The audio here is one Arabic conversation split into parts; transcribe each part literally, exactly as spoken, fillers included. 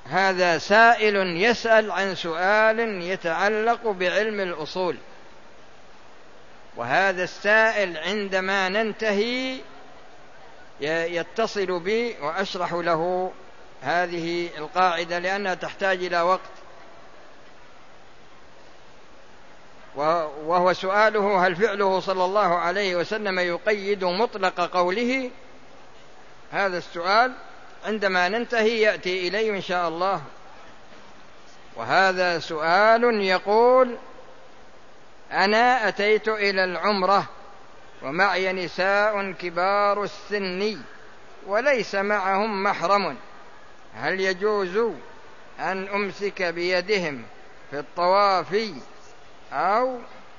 هذا سائل يسأل عن سؤال يتعلق بعلم الأصول، وهذا السائل عندما ننتهي يتصل بي وأشرح له هذه القاعدة لأنها تحتاج إلى وقت. وهو سؤاله: هل فعله صلى الله عليه وسلم يقيد مطلق قوله؟ هذا السؤال عندما ننتهي يأتي إليه إن شاء الله. وهذا سؤال يقول: أنا أتيت إلى العمرة ومعي نساء كبار السن وليس معهم محرم، هل يجوز أن أمسك بيدهم في الطواف؟ أو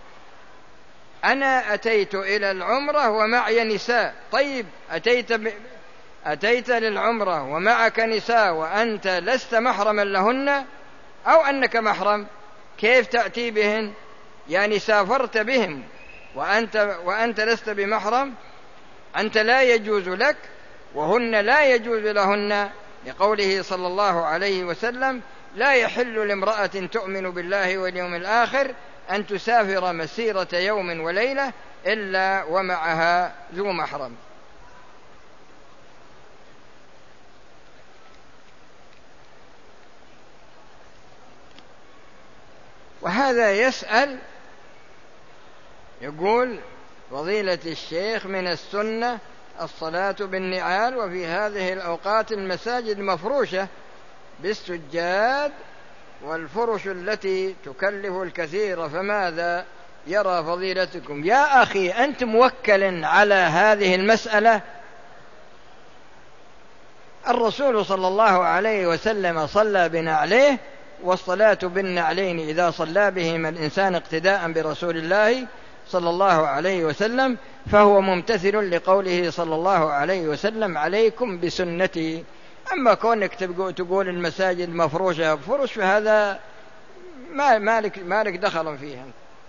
أنا أتيت إلى العمرة ومعي نساء. طيب، أتيت ب... أتيت للعمرة ومعك نساء وأنت لست محرما لهن، أو أنك محرم، كيف تأتي بهن؟ يعني سافرت بهم وأنت, وأنت لست بمحرم، أنت لا يجوز لك وهن لا يجوز لهن، لقوله صلى الله عليه وسلم: لا يحل لامرأة تؤمن بالله واليوم الآخر أن تسافر مسيرة يوم وليلة إلا ومعها ذو محرم. وهذا يسأل يقول: فضيلة الشيخ، من السنة الصلاة بالنعال، وفي هذه الأوقات المساجد مفروشة بالسجاد والفرش التي تكلف الكثير، فماذا يرى فضيلتكم؟ يا أخي، أنت موكل على هذه المسألة. الرسول صلى الله عليه وسلم صلى بنعليه، والصلاة بالنعلين إذا صلى بهما الإنسان اقتداء برسول الله صلى الله عليه وسلم فهو ممتثل لقوله صلى الله عليه وسلم: عليكم بسنتي. أما كونك تقول المساجد مفروشة فرش، فهذا ما مالك, مالك دخل فيها.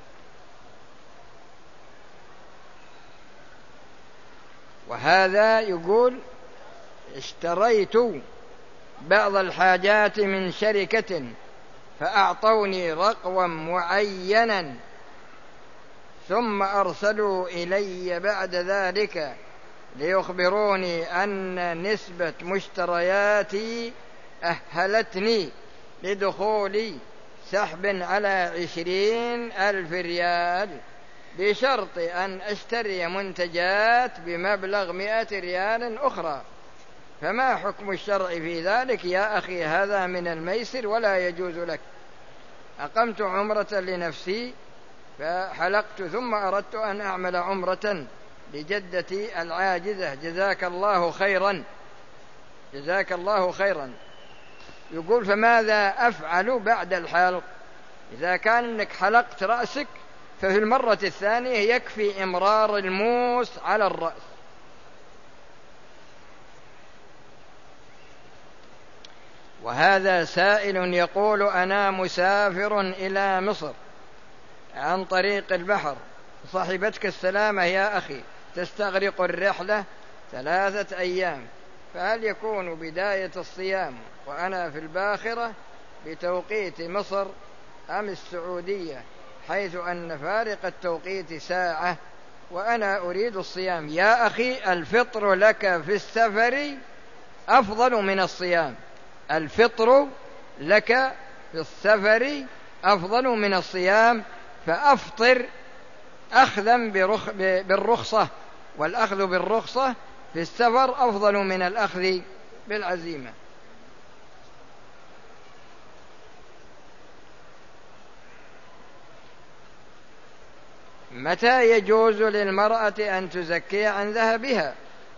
وهذا يقول: اشتريت بعض الحاجات من شركة فأعطوني رقما معينا ثم أرسلوا إلي بعد ذلك ليخبروني أن نسبة مشترياتي أهلتني لدخول سحب على عشرين ألف ريال بشرط أن أشتري منتجات بمبلغ مئة ريال أخرى، فما حكم الشرع في ذلك يا أخي؟ هذا من الميسر ولا يجوز لك. أقمت عمرة لنفسي فحلقت ثم أردت أن أعمل عمرة لجدتي العاجزة، جزاك الله خيرا جزاك الله خيرا. يقول: فماذا أفعل بعد الحلق؟ إذا كان أنك حلقت رأسك ففي المرة الثانية يكفي إمرار الموس على الرأس. وهذا سائل يقول: أنا مسافر إلى مصر عن طريق البحر، صاحبتك السلامة يا أخي، تستغرق الرحلة ثلاثة أيام، فهل يكون بداية الصيام وأنا في الباخرة بتوقيت مصر أم السعودية، حيث أن فارق التوقيت ساعة وأنا أريد الصيام؟ يا أخي، الفطر لك في السفر أفضل من الصيام. الفطر لك في السفر أفضل من الصيام، فأفطر أخذا بالرخصة، والأخذ بالرخصة في السفر أفضل من الأخذ بالعزيمة. متى يجوز للمرأة أن تزكي عن ذهبها؟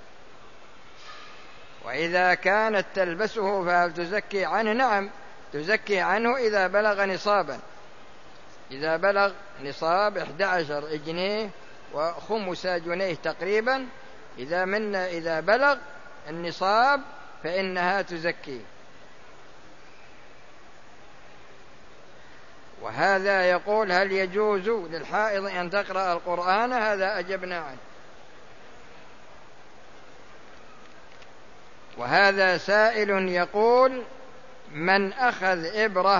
وإذا كانت تلبسه فهل تزكي عنه؟ نعم، تزكي عنه إذا بلغ نصابا، إذا بلغ نصاب إحدى عشر جنيه وخمس جنيه تقريبا، إذا من إذا بلغ النصاب فإنها تزكي. وهذا يقول: هل يجوز للحائض أن تقرأ القرآن؟ هذا أجبنا عنه. وهذا سائل يقول: من أخذ إبرة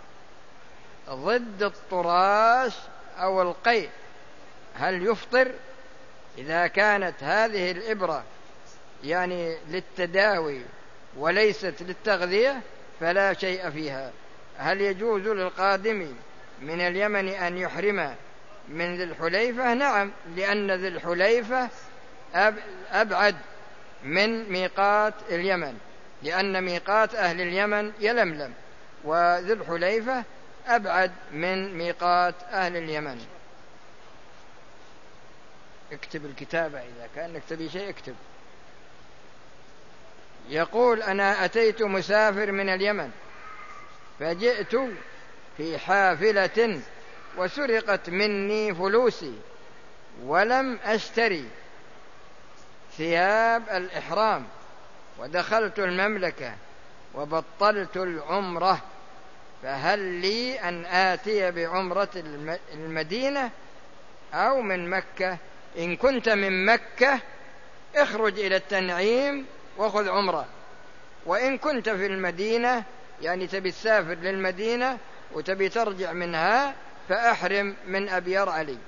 ضد الطراش أو القيء هل يفطر؟ إذا كانت هذه الإبرة يعني للتداوي وليست للتغذية فلا شيء فيها. هل يجوز للقادم من اليمن أن يحرم من ذي الحليفة؟ نعم، لأن ذي الحليفة أبعد من ميقات اليمن، لأن ميقات أهل اليمن يلملم، وذي الحليفة أبعد من ميقات أهل اليمن. اكتب الكتابة، إذا كان نكتب شيء اكتب. يقول: أنا أتيت مسافر من اليمن فجئت في حافلة وسرقت مني فلوسي ولم أشتري ثياب الإحرام ودخلت المملكة وبطلت العمرة، فهل لي أن آتي بعمرة المدينة أو من مكة؟ إن كنت من مكة اخرج إلى التنعيم وخذ عمرة، وإن كنت في المدينة يعني تبي تسافر للمدينة وتبي ترجع منها فأحرم من أبيار علي.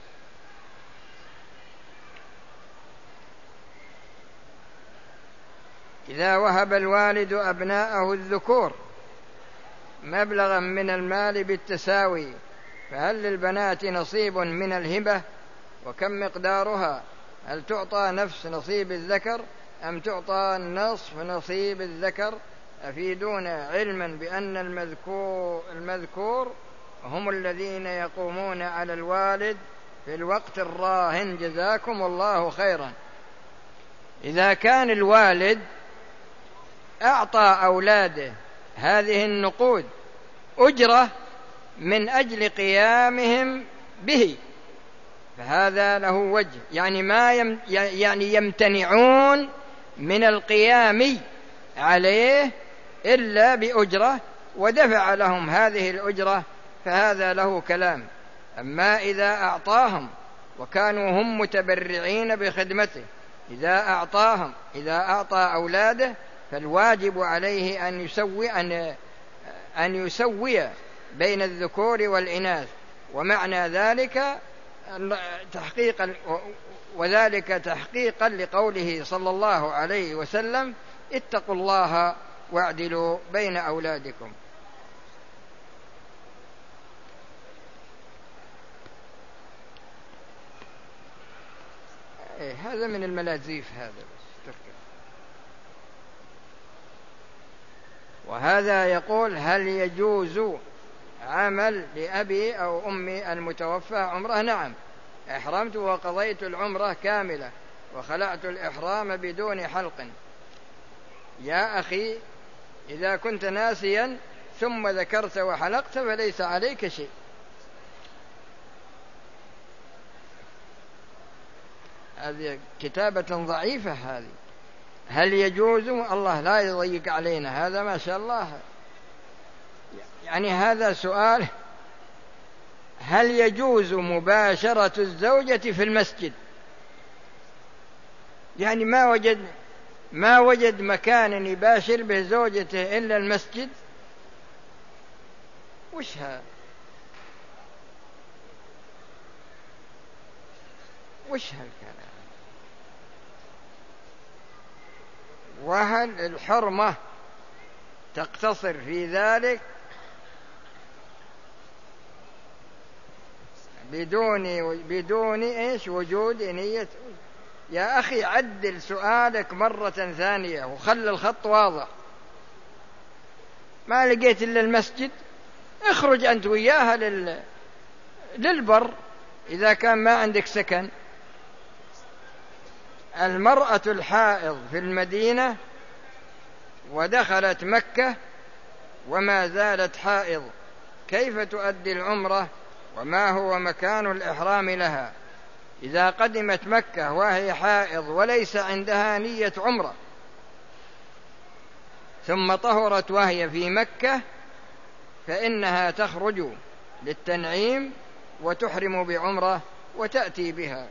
إذا وهب الوالد أبناءه الذكور مبلغا من المال بالتساوي فهل للبنات نصيب من الهبة؟ وكم مقدارها؟ هل تعطى نفس نصيب الذكر أم تعطى نصف نصيب الذكر؟ أفيدونا علما بأن المذكور, المذكور هم الذين يقومون على الوالد في الوقت الراهن، جزاكم الله خيرا. إذا كان الوالد أعطى أولاده هذه النقود أجرة من أجل قيامهم به فهذا له وجه، يعني ما يم يعني يمتنعون من القيام عليه إلا بأجرة ودفع لهم هذه الأجرة فهذا له كلام. أما إذا أعطاهم وكانوا هم متبرعين بخدمته، إذا أعطاهم إذا أعطى أولاده فالواجب عليه أن يسوي أن أن يسوي بين الذكور والإناث، ومعنى ذلك تحقيقا وذلك تحقيقا لقوله صلى الله عليه وسلم: اتقوا الله واعدلوا بين أولادكم. إيه هذا من الملازيف هذا بس. وهذا يقول: هل يجوز عمل لأبي أو أمي المتوفى عمره؟ نعم، أحرمت وقضيت العمرة كاملة وخلعت الإحرام بدون حلق. يا أخي إذا كنت ناسيا ثم ذكرت وحلقت فليس عليك شيء. هذه كتابة ضعيفة هذه. هل يجوز؟ الله لا يضيق علينا، هذا ما شاء الله. يعني هذا سؤال: هل يجوز مباشرة الزوجة في المسجد؟ يعني ما وجد ما وجد مكان يباشر به زوجته إلا المسجد؟ وش هذا؟ وش هالكلام؟ وهل الحرمة تقتصر في ذلك بدون بدون إيش وجود نية؟ يا أخي عدل سؤالك مرة ثانية وخلي الخط واضح. ما لقيت إلا المسجد اخرج أنت وياها لل... للبر إذا كان ما عندك سكن. المرأة الحائض في المدينة ودخلت مكة وما زالت حائض كيف تؤدي العمرة وما هو مكان الإحرام لها؟ إذا قدمت مكة وهي حائض وليس عندها نية عمرة ثم طهرت وهي في مكة فإنها تخرج للتنعيم وتحرم بعمرة وتأتي بها.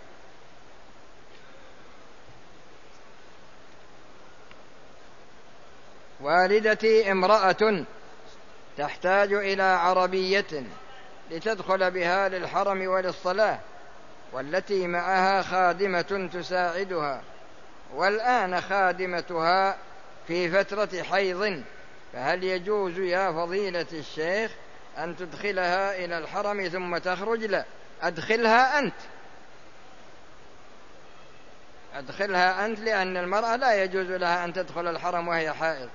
والدتي امرأة تحتاج إلى عربية لتدخل بها للحرم وللصلاة، والتي معها خادمة تساعدها، والآن خادمتها في فترة حيض، فهل يجوز يا فضيلة الشيخ أن تدخلها إلى الحرم ثم تخرج؟ لا، أدخلها أنت، أدخلها أنت، لأن المرأة لا يجوز لها أن تدخل الحرم وهي حائض.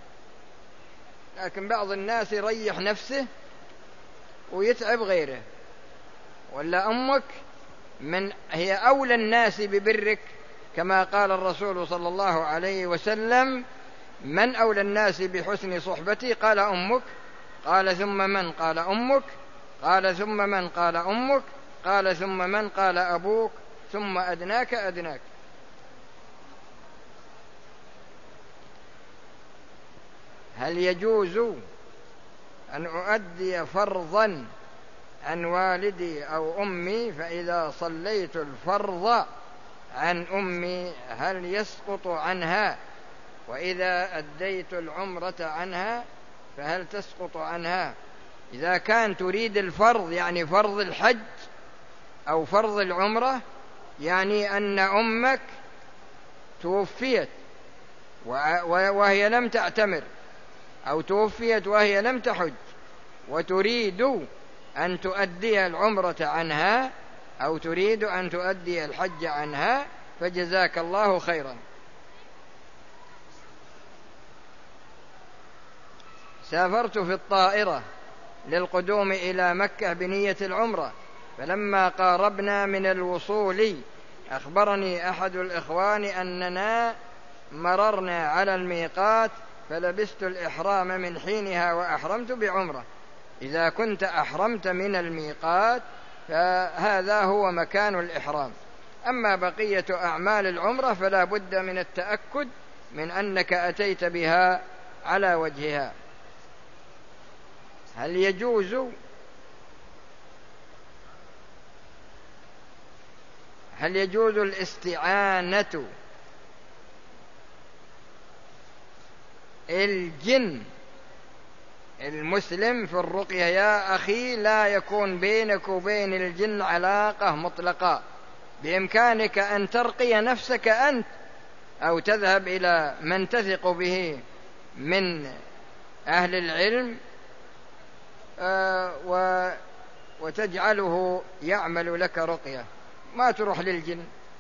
لكن بعض الناس يريح نفسه ويتعب غيره. ولا أمك من هي أولى الناس ببرك، كما قال الرسول صلى الله عليه وسلم: من أولى الناس بحسن صحبتي؟ قال أمك. قال ثم من؟ قال أمك. قال ثم من؟ قال أمك. قال ثم من؟ قال أبوك. ثم أدناك أدناك. هل يجوز أن أؤدي فرضا عن والدي أو أمي، فإذا صليت الفرض عن أمي هل يسقط عنها، وإذا أديت العمرة عنها فهل تسقط عنها؟ إذا كان تريد الفرض يعني فرض الحج أو فرض العمرة، يعني أن أمك توفيت وهي لم تعتمر، أو توفيت وهي لم تحج، وتريد أن تؤدي العمرة عنها أو تريد أن تؤدي الحج عنها، فجزاك الله خيرا. سافرت في الطائرة للقدوم إلى مكة بنية العمرة، فلما قاربنا من الوصول أخبرني أحد الإخوان أننا مررنا على الميقات، فلبست الإحرام من حينها وأحرمت بعمرة. إذا كنت أحرمت من الميقات فهذا هو مكان الإحرام. أما بقية أعمال العمرة فلا بد من التأكد من أنك أتيت بها على وجهها. هل يجوز هل يجوز الاستعانة الجن المسلم في الرقية؟ يا أخي، لا يكون بينك وبين الجن علاقة مطلقة، بإمكانك أن ترقي نفسك أنت، أو تذهب إلى من تثق به من أهل العلم آه وتجعله يعمل لك رقية، ما تروح للجن.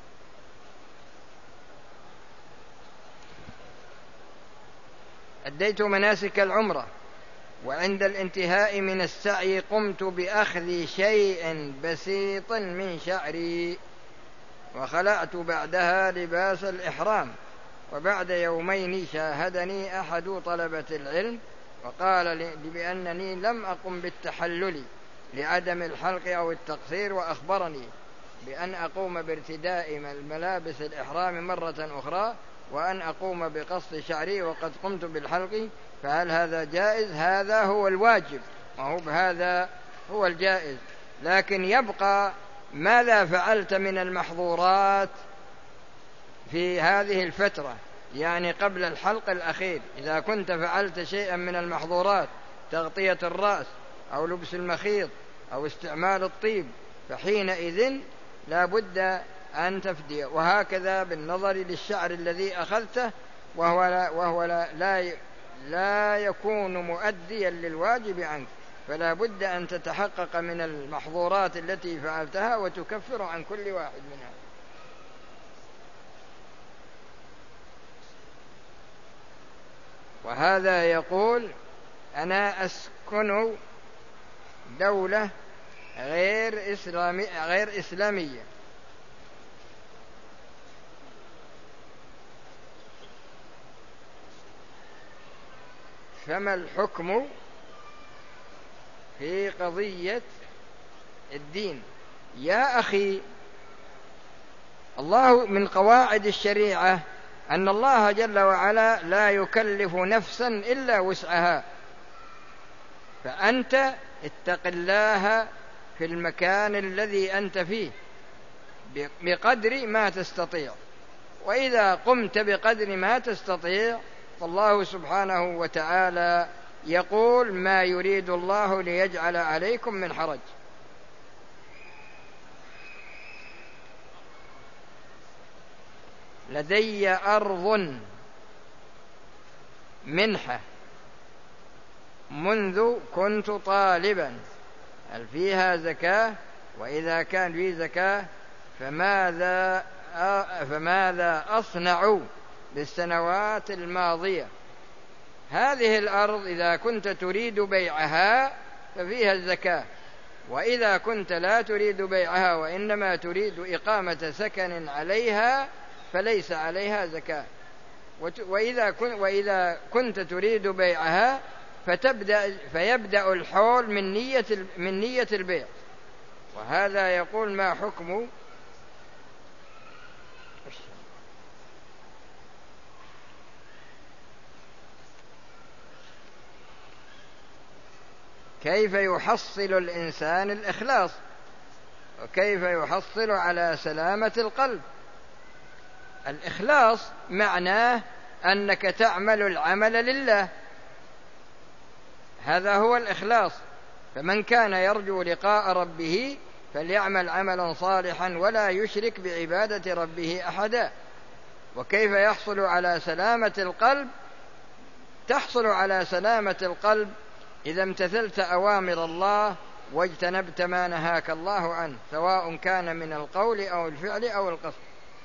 أديت مناسك العمرة، وعند الانتهاء من السعي قمت بأخذ شيء بسيط من شعري، وخلعت بعدها لباس الإحرام، وبعد يومين شاهدني أحد طلبة العلم وقال لي بأنني لم أقم بالتحلل لعدم الحلق أو التقصير، وأخبرني بأن أقوم بارتداء ملابس الإحرام مرة أخرى، وأن أقوم بقص شعري وقد قمت بالحلق، فهل هذا جائز؟ هذا هو الواجب، وهو هذا هو الجائز. لكن يبقى ماذا فعلت من المحظورات في هذه الفترة، يعني قبل الحلق الأخير. إذا كنت فعلت شيئا من المحظورات، تغطية الرأس أو لبس المخيط أو استعمال الطيب، فحينئذ لا بد أن تفدي. وهكذا بالنظر للشعر الذي أخذته، وهو لا, وهو لا, لا, لا يكون مؤديا للواجب عنك، فلا بد أن تتحقق من المحظورات التي فعلتها وتكفر عن كل واحد منها. وهذا يقول: أنا أسكن دولة غير إسلامي غير إسلامية، فما الحكم في قضية الدين؟ يا أخي، الله من قواعد الشريعة أن الله جل وعلا لا يكلف نفسا إلا وسعها، فأنت اتق الله في المكان الذي أنت فيه بقدر ما تستطيع، وإذا قمت بقدر ما تستطيع فالله سبحانه وتعالى يقول ما يريد الله ليجعل عليكم من حرج. لدي أرض منحة منذ كنت طالبا، هل فيها زكاة؟ وإذا كان في زكاة فماذا فماذا أصنع بالسنوات الماضية؟ هذه الأرض إذا كنت تريد بيعها ففيها الزكاة، وإذا كنت لا تريد بيعها وإنما تريد إقامة سكن عليها فليس عليها زكاة. وإذا وإذا كنت تريد بيعها فتبدأ فيبدأ الحول من نية من نية البيع. وهذا يقول ما حكم كيف يحصل الإنسان الإخلاص، وكيف يحصل على سلامة القلب؟ الإخلاص معناه أنك تعمل العمل لله، هذا هو الإخلاص. فمن كان يرجو لقاء ربه فليعمل عملا صالحا ولا يشرك بعبادة ربه أحدا. وكيف يحصل على سلامة القلب؟ تحصل على سلامة القلب إذا امتثلت أوامر الله واجتنبت ما نهاك الله عنه، سواء كان من القول أو الفعل أو القصد.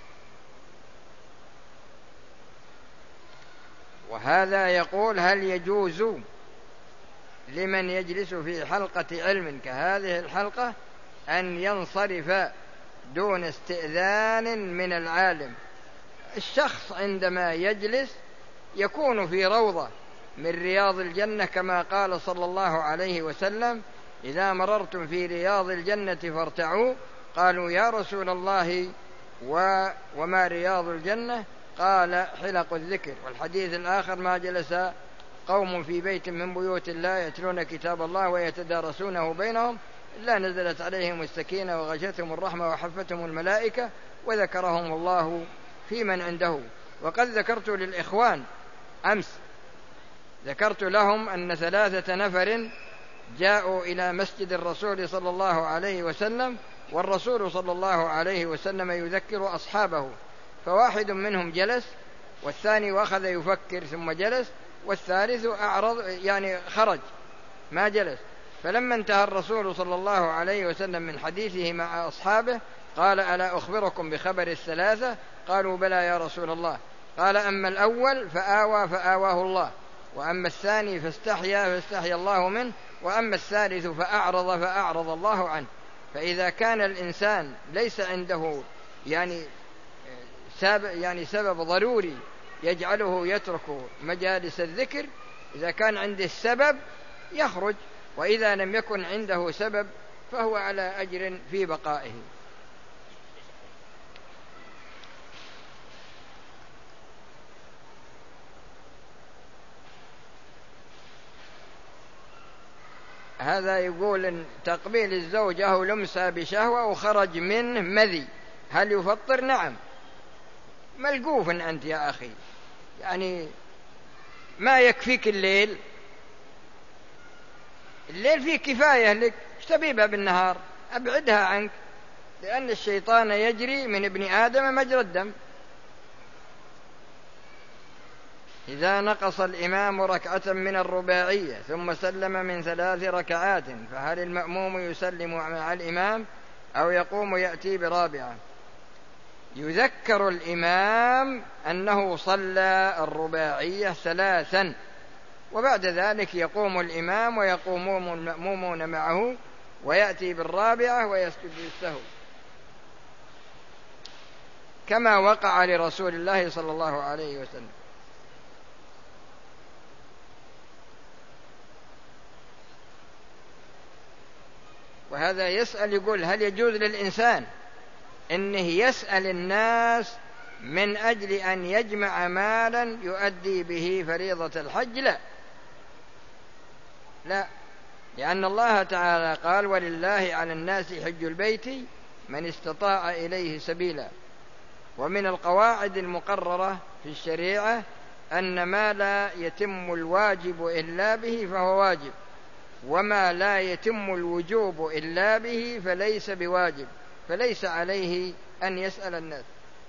وهذا يقول هل يجوز لمن يجلس في حلقة علم كهذه الحلقة أن ينصرف دون استئذان من العالم؟ الشخص عندما يجلس يكون في روضة من رياض الجنة، كما قال صلى الله عليه وسلم إذا مررتم في رياض الجنة فارتعوا. قالوا يا رسول الله وما رياض الجنة؟ قال حلق الذكر. والحديث الآخر ما جلس قوم في بيت من بيوت الله يتلون كتاب الله ويتدارسونه بينهم إلا نزلت عليهم السكينة وغشتهم الرحمة وحفتهم الملائكة وذكرهم الله في من عنده. وقد ذكرت للإخوان أمس، ذكرت لهم أن ثلاثة نفر جاءوا إلى مسجد الرسول صلى الله عليه وسلم، والرسول صلى الله عليه وسلم يذكر أصحابه، فواحد منهم جلس والثاني وأخذ يفكر ثم جلس، والثالث أعرض يعني خرج ما جلس. فلما انتهى الرسول صلى الله عليه وسلم من حديثه مع أصحابه قال ألا أخبركم بخبر الثلاثة؟ قالوا بلى يا رسول الله. قال أما الأول فآوى فآواه الله، وأما الثاني فاستحيا فاستحيا الله منه، وأما الثالث فأعرض فأعرض الله عنه. فإذا كان الإنسان ليس عنده يعني سبب, يعني سبب ضروري يجعله يترك مجالس الذكر، إذا كان عنده السبب يخرج، وإذا لم يكن عنده سبب فهو على أجر في بقائه. هذا يقول إن تقبيل الزوجة أو لمسها بشهوة وخرج منه مذي هل يفطر؟ نعم. ملقوف أنت يا أخي، يعني ما يكفيك الليل؟ الليل فيه كفاية لك، ايش تبيبها بالنهار؟ أبعدها عنك، لأن الشيطان يجري من ابن آدم مجرى الدم. إذا نقص الإمام ركعة من الرباعية ثم سلم من ثلاث ركعات فهل المأموم يسلم مع الإمام أو يقوم يأتي برابعة؟ يذكر الإمام أنه صلى الرباعية ثلاثا، وبعد ذلك يقوم الإمام ويقومون المأمومون معه ويأتي بالرابعة ويسجد للسهو، كما وقع لرسول الله صلى الله عليه وسلم. وهذا يسأل يقول هل يجوز للإنسان إنه يسأل الناس من أجل أن يجمع مالا يؤدي به فريضة الحج؟ لا لا، لأن الله تعالى قال ولله على الناس حج البيت من استطاع إليه سبيلا. ومن القواعد المقررة في الشريعة أن ما لا يتم الواجب إلا به فهو واجب، وما لا يتم الوجوب إلا به فليس بواجب، فليس عليه أن يسأل الناس.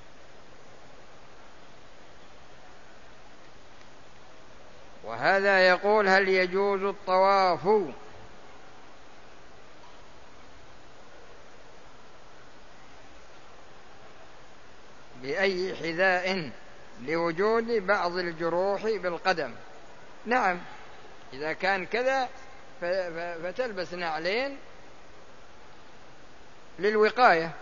وهذا يقول: هل يجوز الطواف بأي حذاء لوجود بعض الجروح بالقدم؟ نعم، إذا كان كذا فتلبس نعلين للوقاية.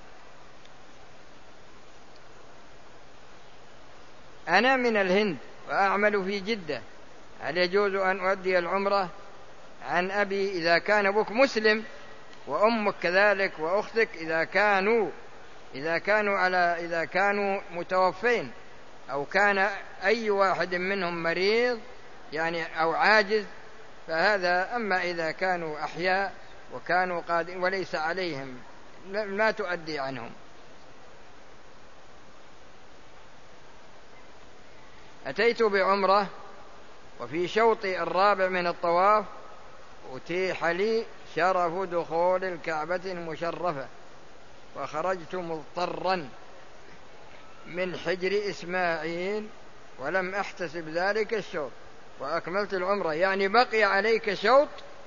أنا من الهند وأعمل في جدة، هل يجوز أن أؤدي العمرة عن أبي إذا كان أبوك مسلم وأمك كذلك وأختك إذا كانوا إذا كانوا على إذا كانوا متوفين، أو كان أي واحد منهم مريض يعني أو عاجز، فهذا. أما إذا كانوا أحياء وكانوا قادرين وليس عليهم لا تؤدي عنهم. أتيت بعمرة وفي شوطي الرابع من الطواف أتيح لي شرف دخول الكعبة المشرفة، وخرجت مضطرا من حجر إسماعيل ولم أحتسب ذلك الشوط وأكملت العمرة. يعني بقي عليك شوط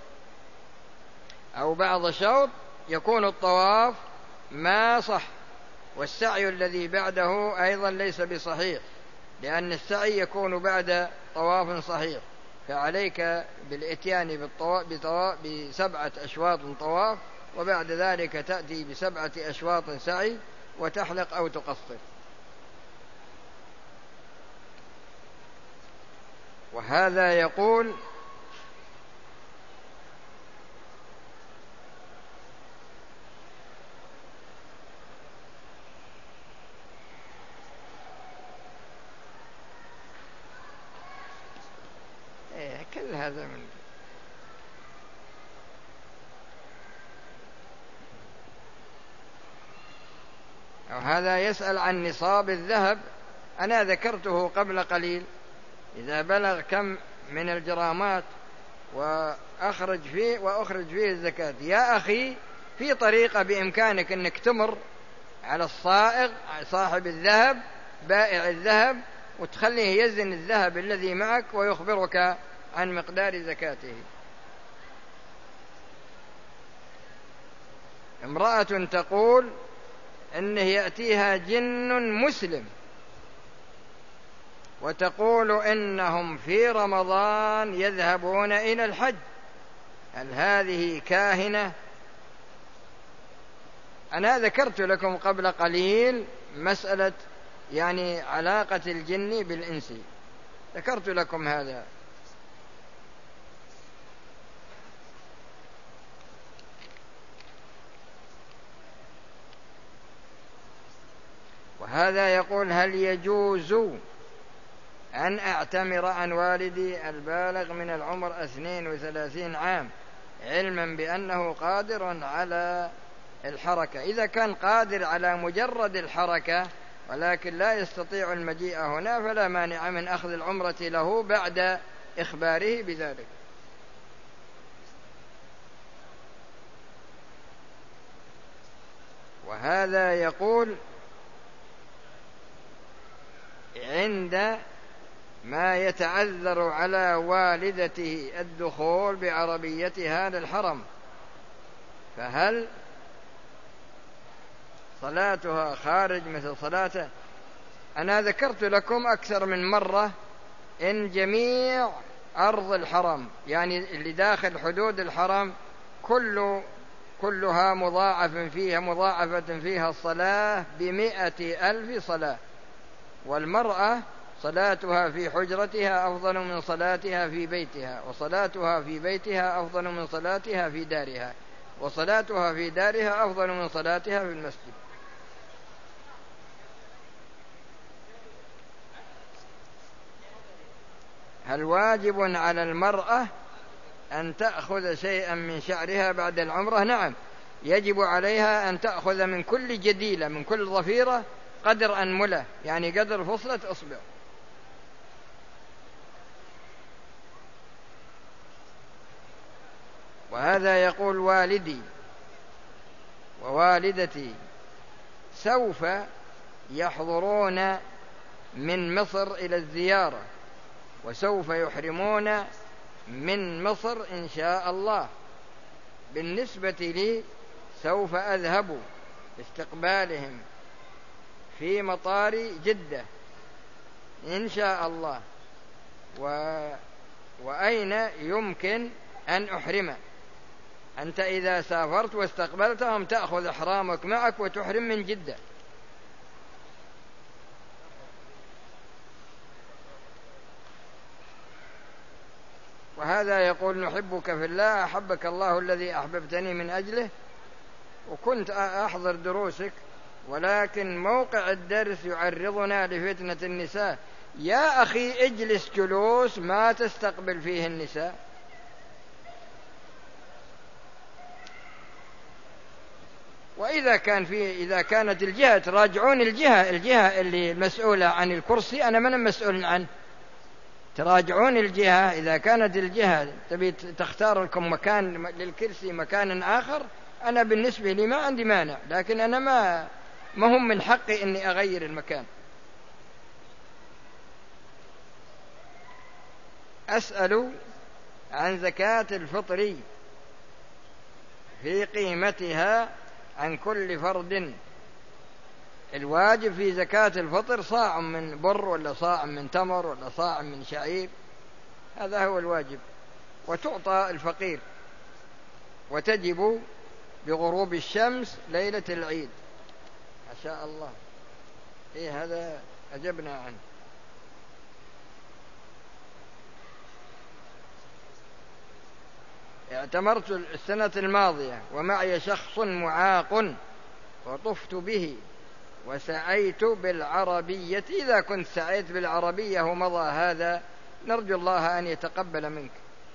أو بعض شوط يكون الطواف ما صح، والسعي الذي بعده أيضا ليس بصحيح، لأن السعي يكون بعد طواف صحيح، فعليك بالإتيان بالطواف بسبعة أشواط طواف، وبعد ذلك تأتي بسبعة أشواط سعي وتحلق أو تقصر. وهذا يقول: إيه كل هذا من أو هذا يسأل عن نصاب الذهب. أنا ذكرته قبل قليل، إذا بلغ كم من الجرامات وأخرج فيه وأخرج فيه الزكاة. يا أخي، في طريقة بإمكانك أنك تمر على الصائغ صاحب الذهب بائع الذهب وتخليه يزن الذهب الذي معك ويخبرك عن مقدار زكاته. امرأة تقول إنه يأتيها جن مسلم وتقول إنهم في رمضان يذهبون إلى الحج، هل هذه كاهنة؟ أنا ذكرت لكم قبل قليل مسألة يعني علاقة الجن بالإنس، ذكرت لكم هذا. وهذا يقول: هل يجوز أن أعتمر عن والدي البالغ من العمر اثنين وثلاثين عام علما بأنه قادر على الحركة؟ إذا كان قادر على مجرد الحركة ولكن لا يستطيع المجيء هنا فلا مانع من أخذ العمرة له بعد إخباره بذلك. وهذا يقول: عند ما يتعذر على والدته الدخول بعربيتها للحرم، فهل صلاتها خارج مثل صلاته؟ أنا ذكرت لكم أكثر من مرة إن جميع أرض الحرم يعني اللي داخل حدود الحرم كل كلها مضاعف فيها مضاعفة فيها الصلاة بمئة ألف صلاة، والمرأة صلاتها في حجرتها أفضل من صلاتها في بيتها، وصلاتها في بيتها أفضل من صلاتها في دارها، وصلاتها في دارها أفضل من صلاتها في المسجد. هل واجب على المرأة أن تأخذ شيئا من شعرها بعد العمرة؟ نعم، يجب عليها أن تأخذ من كل جديلة من كل ضفيرة قدر أنملة، يعني قدر فصلة أصبع. وهذا يقول والدي ووالدتي سوف يحضرون من مصر إلى الزيارة، وسوف يحرمون من مصر إن شاء الله. بالنسبة لي سوف أذهب استقبالهم في مطار جدة إن شاء الله. و... وأين يمكن أن أحرم؟ أنت إذا سافرت واستقبلتهم تأخذ إحرامك معك وتحرم من جدة. وهذا يقول نحبك في الله، أحبك الله الذي أحببتني من أجله، وكنت أحضر دروسك ولكن موقع الدرس يعرضنا لفتنة النساء. يا أخي اجلس جلوس ما تستقبل فيه النساء. وإذا كان فيه إذا كانت الجهة تراجعون الجهة الجهة اللي مسؤولة عن الكرسي، أنا من مسؤول عنه، تراجعون الجهة. إذا كانت الجهة تبي تختار لكم مكان للكرسي مكان آخر، أنا بالنسبة لي ما عندي مانع، لكن أنا ما ما هم من حقي إني أغير المكان. أسأل عن زكاة الفطر في قيمتها عن كل فرد. الواجب في زكاة الفطر صاع من بر ولا صاع من تمر ولا صاع من شعير، هذا هو الواجب، وتعطى الفقير، وتجب بغروب الشمس ليلة العيد. ما شاء الله، إيه هذا أجبنا عنه. اعتمرت السنة الماضية ومعي شخص معاق وطفت به وسعيت بالعربية. إذا كنت سعيت بالعربية ومضى هذا، نرجو الله أن يتقبل منك.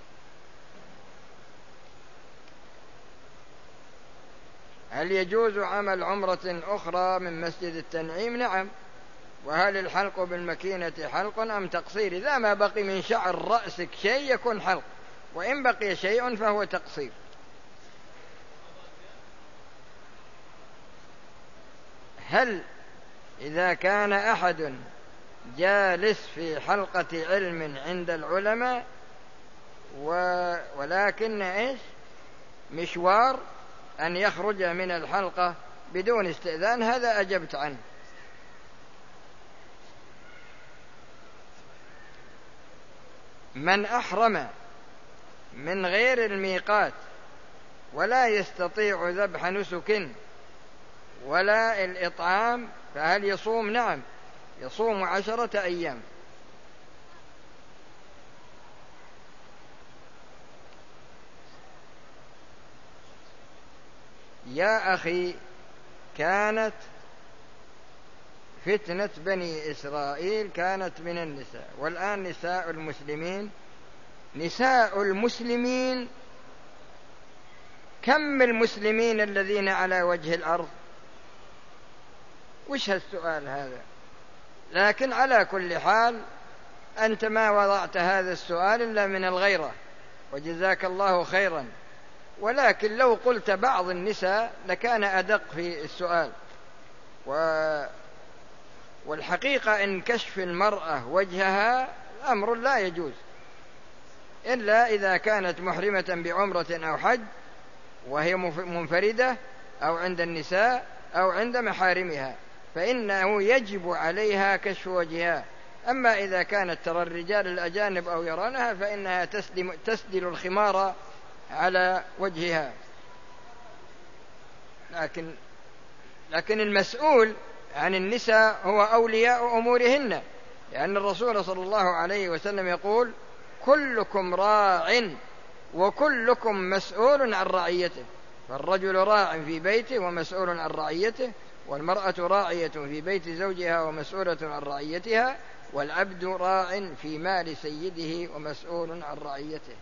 هل يجوز عمل عمرة أخرى من مسجد التنعيم؟ نعم. وهل الحلق بالمكينة حلق أم تقصير؟ إذا ما بقي من شعر رأسك شيء يكون حلق، وإن بقي شيء فهو تقصير. هل إذا كان أحد جالس في حلقة علم عند العلماء ولكن إيش مشوار أن يخرج من الحلقة بدون استئذان؟ هذا أجبت عنه. من أحرم من غير الميقات ولا يستطيع ذبح نسك ولا الإطعام فهل يصوم؟ نعم، يصوم عشرة أيام. يا أخي، كانت فتنة بني إسرائيل كانت من النساء، والآن نساء المسلمين نساء المسلمين كم المسلمين الذين على وجه الأرض؟ وش هالسؤال هذا؟ لكن على كل حال أنت ما وضعت هذا السؤال إلا من الغيرة، وجزاك الله خيرا. ولكن لو قلت بعض النساء لكان أدق في السؤال. و... والحقيقة إن كشف المرأة وجهها أمر لا يجوز إلا إذا كانت محرمة بعمرة أو حج وهي منفردة أو عند النساء أو عند محارمها، فإنه يجب عليها كشف وجهها. أما إذا كانت ترى الرجال الأجانب أو يرونها فإنها تسدل الخمار على وجهها. لكن لكن المسؤول عن النساء هو أولياء أمورهن، لأن الرسول صلى الله عليه وسلم يقول: كلكم راع وكلكم مسؤول عن رعيته. فالرجل راع في بيته ومسؤول عن رعيته، والمرأة راعية في بيت زوجها ومسؤولة عن رعيتها، والعبد راع في مال سيده ومسؤول عن رعيته.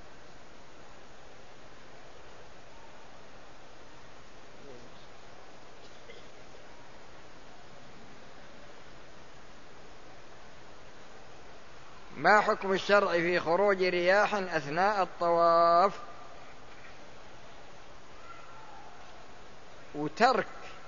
ما حكم الشرع في خروج رياح أثناء الطواف؟ وترك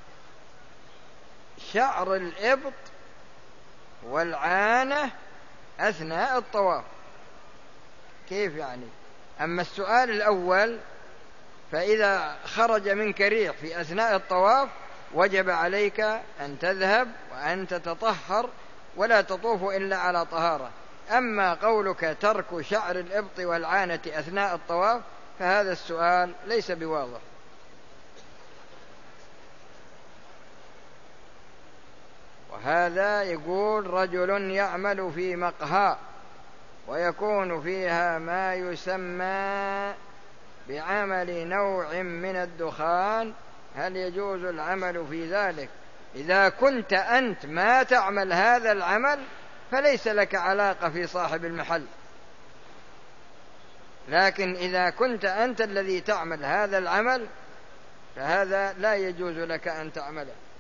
شعر الإبط والعانة أثناء الطواف. كيف يعني؟ أما السؤال الأول فإذا خرج منك ريح في أثناء الطواف وجب عليك أن تذهب وأن تتطهر ولا تطوف إلا على طهارة. أما قولك ترك شعر الإبط والعانة أثناء الطواف فهذا السؤال ليس بواضح. وهذا يقول رجل يعمل في مقهى ويكون فيها ما يسمى بعمل نوع من الدخان، هل يجوز العمل في ذلك؟ إذا كنت أنت ما تعمل هذا العمل فليس لك علاقة في صاحب المحل، لكن إذا كنت أنت الذي تعمل هذا العمل فهذا لا يجوز لك أن تعمله.